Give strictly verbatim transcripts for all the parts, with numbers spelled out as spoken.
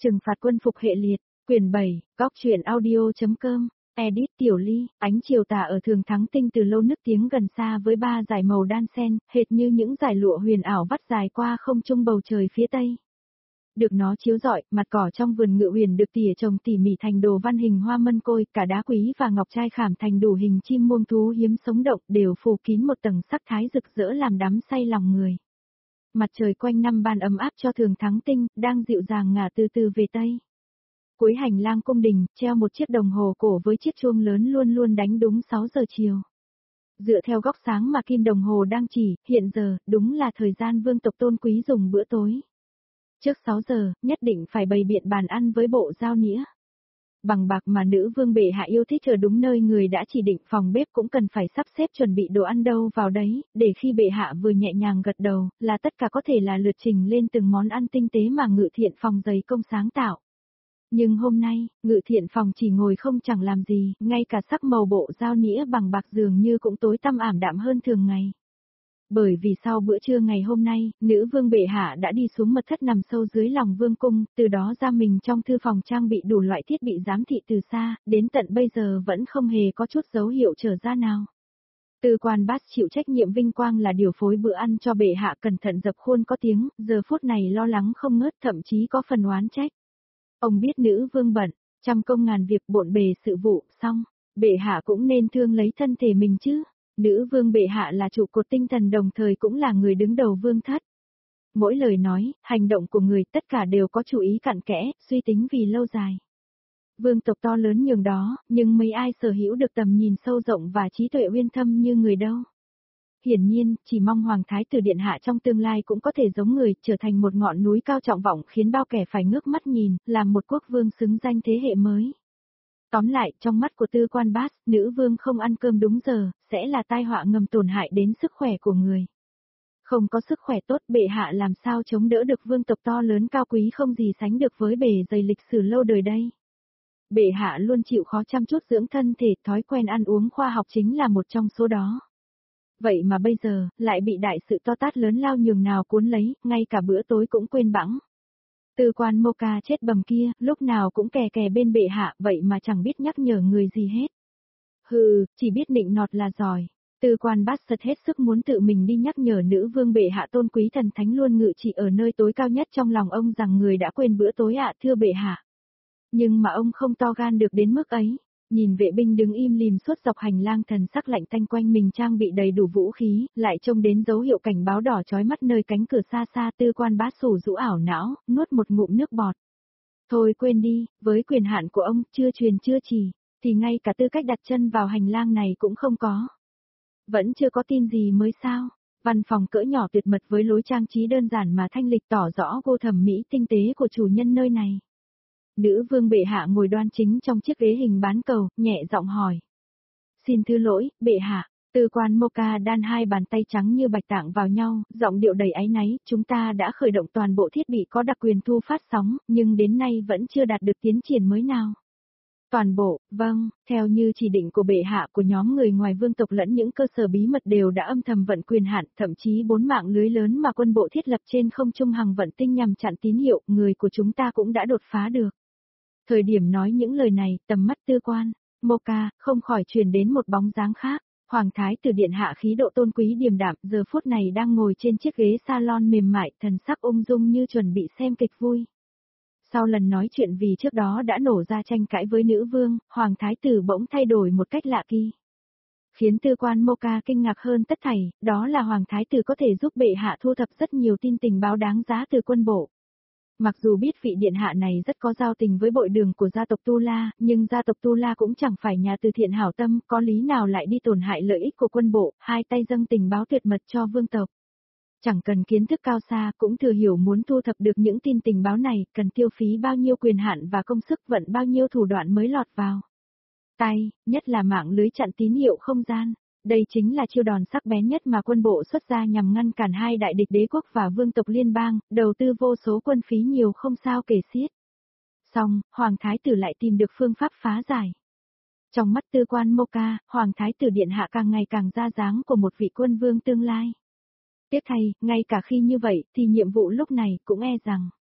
Trừng phạt quân phục hệ liệt, quyển bảy, góc truyện audio.com, edit Tiểu Ly, ánh chiều tà ở Thường Thắng Tinh từ lâu nức tiếng gần xa với ba dải màu đan sen, hệt như những dải lụa huyền ảo vắt dài qua không trung bầu trời phía tây. Được nó chiếu rọi, mặt cỏ trong vườn ngự huyền được tỉa trồng tỉ mỉ thành đồ văn hình hoa mân côi, cả đá quý và ngọc trai khảm thành đủ hình chim muông thú hiếm sống động đều phủ kín một tầng sắc thái rực rỡ làm đắm say lòng người. Mặt trời quanh năm ban ấm áp cho Thường Thắng Tinh, đang dịu dàng ngả từ từ về tây. Cuối hành lang cung đình, treo một chiếc đồng hồ cổ với chiếc chuông lớn luôn luôn đánh đúng sáu giờ chiều. Dựa theo góc sáng mà kim đồng hồ đang chỉ, hiện giờ, đúng là thời gian vương tộc Tôn Quý dùng bữa tối. Trước sáu giờ, nhất định phải bày biện bàn ăn với bộ dao nĩa. Bằng bạc mà nữ vương bệ hạ yêu thích ở đúng nơi người đã chỉ định, phòng bếp cũng cần phải sắp xếp chuẩn bị đồ ăn đâu vào đấy, để khi bệ hạ vừa nhẹ nhàng gật đầu, là tất cả có thể là lượt trình lên từng món ăn tinh tế mà ngự thiện phòng dày công sáng tạo. Nhưng hôm nay, ngự thiện phòng chỉ ngồi không chẳng làm gì, ngay cả sắc màu bộ dao nĩa bằng bạc dường như cũng tối tăm ảm đạm hơn thường ngày. Bởi vì sau bữa trưa ngày hôm nay, nữ vương bệ hạ đã đi xuống mật thất nằm sâu dưới lòng vương cung, từ đó ra mình trong thư phòng trang bị đủ loại thiết bị giám thị từ xa, đến tận bây giờ vẫn không hề có chút dấu hiệu trở ra nào. Tư quan bát chịu trách nhiệm vinh quang là điều phối bữa ăn cho bệ hạ cẩn thận dập khuôn có tiếng, giờ phút này lo lắng không ngớt, thậm chí có phần oán trách. Ông biết nữ vương bận, trăm công ngàn việc bộn bề sự vụ, xong, bệ hạ cũng nên thương lấy thân thể mình chứ. Nữ vương bệ hạ là trụ cột tinh thần đồng thời cũng là người đứng đầu vương thất. Mỗi lời nói, hành động của người tất cả đều có chú ý cặn kẽ, suy tính vì lâu dài. Vương tộc to lớn nhường đó, nhưng mấy ai sở hữu được tầm nhìn sâu rộng và trí tuệ uyên thâm như người đâu. Hiển nhiên, chỉ mong Hoàng Thái tử Điện Hạ trong tương lai cũng có thể giống người, trở thành một ngọn núi cao trọng vọng khiến bao kẻ phải ngước mắt nhìn, làm một quốc vương xứng danh thế hệ mới. Tóm lại, trong mắt của Tư Quan Bát, nữ vương không ăn cơm đúng giờ, sẽ là tai họa ngầm tổn hại đến sức khỏe của người. Không có sức khỏe tốt, bệ hạ làm sao chống đỡ được vương tộc to lớn cao quý không gì sánh được với bề dày lịch sử lâu đời đây. Bệ hạ luôn chịu khó chăm chút dưỡng thân thể, thói quen ăn uống khoa học chính là một trong số đó. Vậy mà bây giờ, lại bị đại sự to tát lớn lao nhường nào cuốn lấy, ngay cả bữa tối cũng quên bẵng. Tư quan Moka chết bầm kia, lúc nào cũng kè kè bên bệ hạ, vậy mà chẳng biết nhắc nhở người gì hết. Hừ, chỉ biết nịnh nọt là giỏi. Tư quan Bát sật hết sức muốn tự mình đi nhắc nhở nữ vương bệ hạ Tôn Quý thần thánh luôn ngự trị ở nơi tối cao nhất trong lòng ông rằng người đã quên bữa tối ạ, thưa bệ hạ. Nhưng mà ông không to gan được đến mức ấy. Nhìn vệ binh đứng im lìm suốt dọc hành lang, thần sắc lạnh tanh, quanh mình trang bị đầy đủ vũ khí, lại trông đến dấu hiệu cảnh báo đỏ chói mắt nơi cánh cửa xa xa. Tư quan Bát sủ rũ ảo não, nuốt một ngụm nước bọt. Thôi quên đi, với quyền hạn của ông, chưa truyền chưa chỉ, thì ngay cả tư cách đặt chân vào hành lang này cũng không có. Vẫn chưa có tin gì mới sao? Văn phòng cỡ nhỏ tuyệt mật với lối trang trí đơn giản mà thanh lịch tỏ rõ gu thẩm mỹ tinh tế của chủ nhân nơi này. Nữ vương bệ hạ ngồi đoan chính trong chiếc ghế hình bán cầu, nhẹ giọng hỏi. Xin thứ lỗi, bệ hạ. Tư quan Moka đan hai bàn tay trắng như bạch tạng vào nhau, giọng điệu đầy áy náy, chúng ta đã khởi động toàn bộ thiết bị có đặc quyền thu phát sóng, nhưng đến nay vẫn chưa đạt được tiến triển mới nào. Toàn bộ, vâng, theo như chỉ định của bệ hạ, của nhóm người ngoài vương tộc lẫn những cơ sở bí mật đều đã âm thầm vận quyền hạn, thậm chí bốn mạng lưới lớn mà quân bộ thiết lập trên không trung hằng vận tinh nhằm chặn tín hiệu, người của chúng ta cũng đã đột phá được. Thời điểm nói những lời này, tầm mắt Tư quan Moka không khỏi truyền đến một bóng dáng khác. Hoàng Thái tử Điện Hạ khí độ tôn quý điềm đạm, giờ phút này đang ngồi trên chiếc ghế salon mềm mại, thần sắc ung dung như chuẩn bị xem kịch vui. Sau lần nói chuyện vì trước đó đã nổ ra tranh cãi với nữ vương, Hoàng Thái tử bỗng thay đổi một cách lạ kỳ. Khiến Tư quan Moka kinh ngạc hơn tất thảy, đó là Hoàng Thái tử có thể giúp bệ hạ thu thập rất nhiều tin tình báo đáng giá từ quân bộ. Mặc dù biết vị điện hạ này rất có giao tình với bội đường của gia tộc Tu La, nhưng gia tộc Tu La cũng chẳng phải nhà từ thiện hảo tâm, có lý nào lại đi tổn hại lợi ích của quân bộ, hai tay dâng tình báo tuyệt mật cho vương tộc. Chẳng cần kiến thức cao xa, cũng thừa hiểu muốn thu thập được những tin tình báo này, cần tiêu phí bao nhiêu quyền hạn và công sức, vận bao nhiêu thủ đoạn mới lọt vào tay, nhất là mạng lưới chặn tín hiệu không gian. Đây chính là chiêu đòn sắc bén nhất mà quân bộ xuất ra nhằm ngăn cản hai đại địch đế quốc và vương tộc liên bang, đầu tư vô số quân phí nhiều không sao kể xiết. Xong, Hoàng Thái tử lại tìm được phương pháp phá giải. Trong mắt Tư quan Moka, Hoàng Thái tử Điện Hạ càng ngày càng ra dáng của một vị quân vương tương lai. Tiếc thay, ngay cả khi như vậy, thì nhiệm vụ lúc này cũng e rằng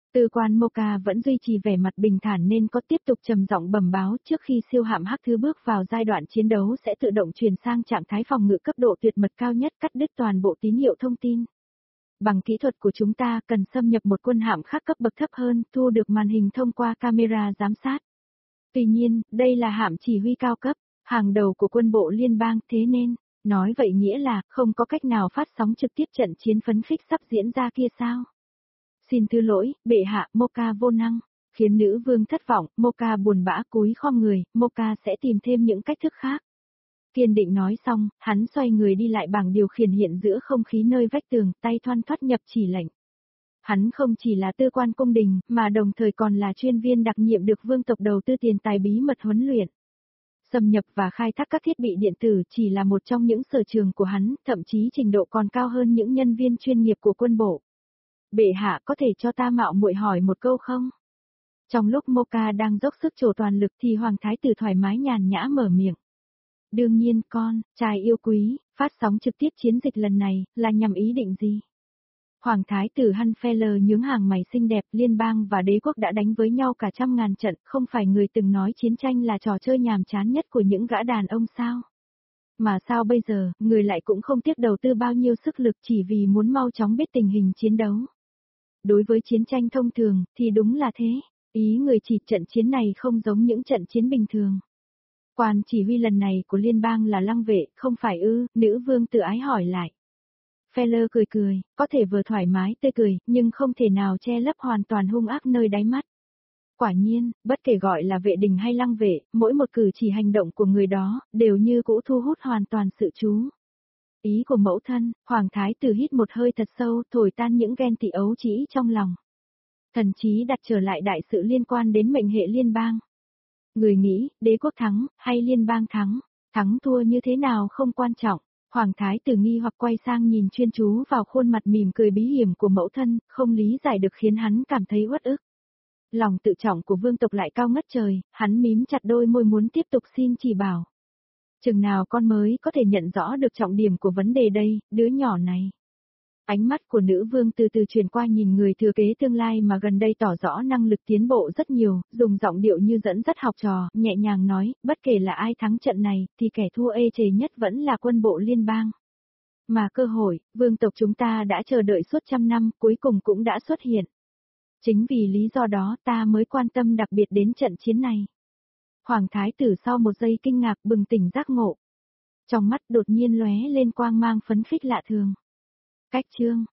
Tư quan Moka vẫn duy trì vẻ mặt bình thản nên có tiếp tục trầm giọng bẩm báo trước khi siêu hạm Hắc Thứ bước vào giai đoạn chiến đấu sẽ tự động chuyển sang trạng thái phòng ngự cấp độ tuyệt mật cao nhất, cắt đứt toàn bộ tín hiệu thông tin. Bằng kỹ thuật của chúng ta cần xâm nhập một quân hạm khác cấp bậc thấp hơn, thu được màn hình thông qua camera giám sát. Tuy nhiên, đây là hạm chỉ huy cao cấp, hàng đầu của quân bộ liên bang, thế nên, nói vậy nghĩa là không có cách nào phát sóng trực tiếp trận chiến phấn khích sắp diễn ra kia sao? Xin thứ lỗi, bệ hạ, Moka vô năng, khiến nữ vương thất vọng, Moka buồn bã cúi khom người, Moka sẽ tìm thêm những cách thức khác. Kiên định nói xong, hắn xoay người đi lại bảng điều khiển hiện giữa không khí nơi vách tường, tay thoăn thoắt nhập chỉ lệnh. Hắn không chỉ là tư quan cung đình, mà đồng thời còn là chuyên viên đặc nhiệm được vương tộc đầu tư tiền tài bí mật huấn luyện. Xâm nhập và khai thác các thiết bị điện tử chỉ là một trong những sở trường của hắn, thậm chí trình độ còn cao hơn những nhân viên chuyên nghiệp của quân bộ. Bệ hạ có thể cho ta mạo muội hỏi một câu không? Trong lúc Moka đang dốc sức trổ toàn lực thì Hoàng Thái tử thoải mái nhàn nhã mở miệng. Đương nhiên con, trai yêu quý, phát sóng trực tiếp chiến dịch lần này, là nhằm ý định gì? Hoàng Thái tử Hanfeller nhướng hàng mày xinh đẹp, liên bang và đế quốc đã đánh với nhau cả trăm ngàn trận, không phải người từng nói chiến tranh là trò chơi nhàm chán nhất của những gã đàn ông sao? Mà sao bây giờ, người lại cũng không tiếc đầu tư bao nhiêu sức lực chỉ vì muốn mau chóng biết tình hình chiến đấu. Đối với chiến tranh thông thường, thì đúng là thế, ý người chỉ trận chiến này không giống những trận chiến bình thường. Quan chỉ huy lần này của liên bang là Lăng Vệ, không phải ư? Nữ vương tự ái hỏi lại. Feller cười cười, có thể vừa thoải mái tươi cười, nhưng không thể nào che lấp hoàn toàn hung ác nơi đáy mắt. Quả nhiên, bất kể gọi là vệ đình hay Lăng Vệ, mỗi một cử chỉ hành động của người đó, đều như cũ thu hút hoàn toàn sự chú ý của mẫu thân. Hoàng thái tử hít một hơi thật sâu, thổi tan những ghen tị ấu trĩ trong lòng. Thần chí đặt trở lại đại sự liên quan đến mệnh hệ liên bang. Người nghĩ, đế quốc thắng, hay liên bang thắng, thắng thua như thế nào không quan trọng. Hoàng thái tử nghi hoặc quay sang nhìn chuyên chú vào khuôn mặt mỉm cười bí hiểm của mẫu thân, không lý giải được khiến hắn cảm thấy uất ức. Lòng tự trọng của vương tộc lại cao ngất trời, hắn mím chặt đôi môi muốn tiếp tục xin chỉ bảo. Chừng nào con mới có thể nhận rõ được trọng điểm của vấn đề đây, đứa nhỏ này. Ánh mắt của nữ vương từ từ chuyển qua nhìn người thừa kế tương lai mà gần đây tỏ rõ năng lực tiến bộ rất nhiều, dùng giọng điệu như dẫn dắt học trò, nhẹ nhàng nói, bất kể là ai thắng trận này, thì kẻ thua ê chề nhất vẫn là quân bộ liên bang. Mà cơ hội, vương tộc chúng ta đã chờ đợi suốt trăm năm, cuối cùng cũng đã xuất hiện. Chính vì lý do đó ta mới quan tâm đặc biệt đến trận chiến này. Hoàng thái tử sau một giây kinh ngạc bừng tỉnh giác ngộ. Trong mắt đột nhiên lóe lên quang mang phấn khích lạ thường. Cách chương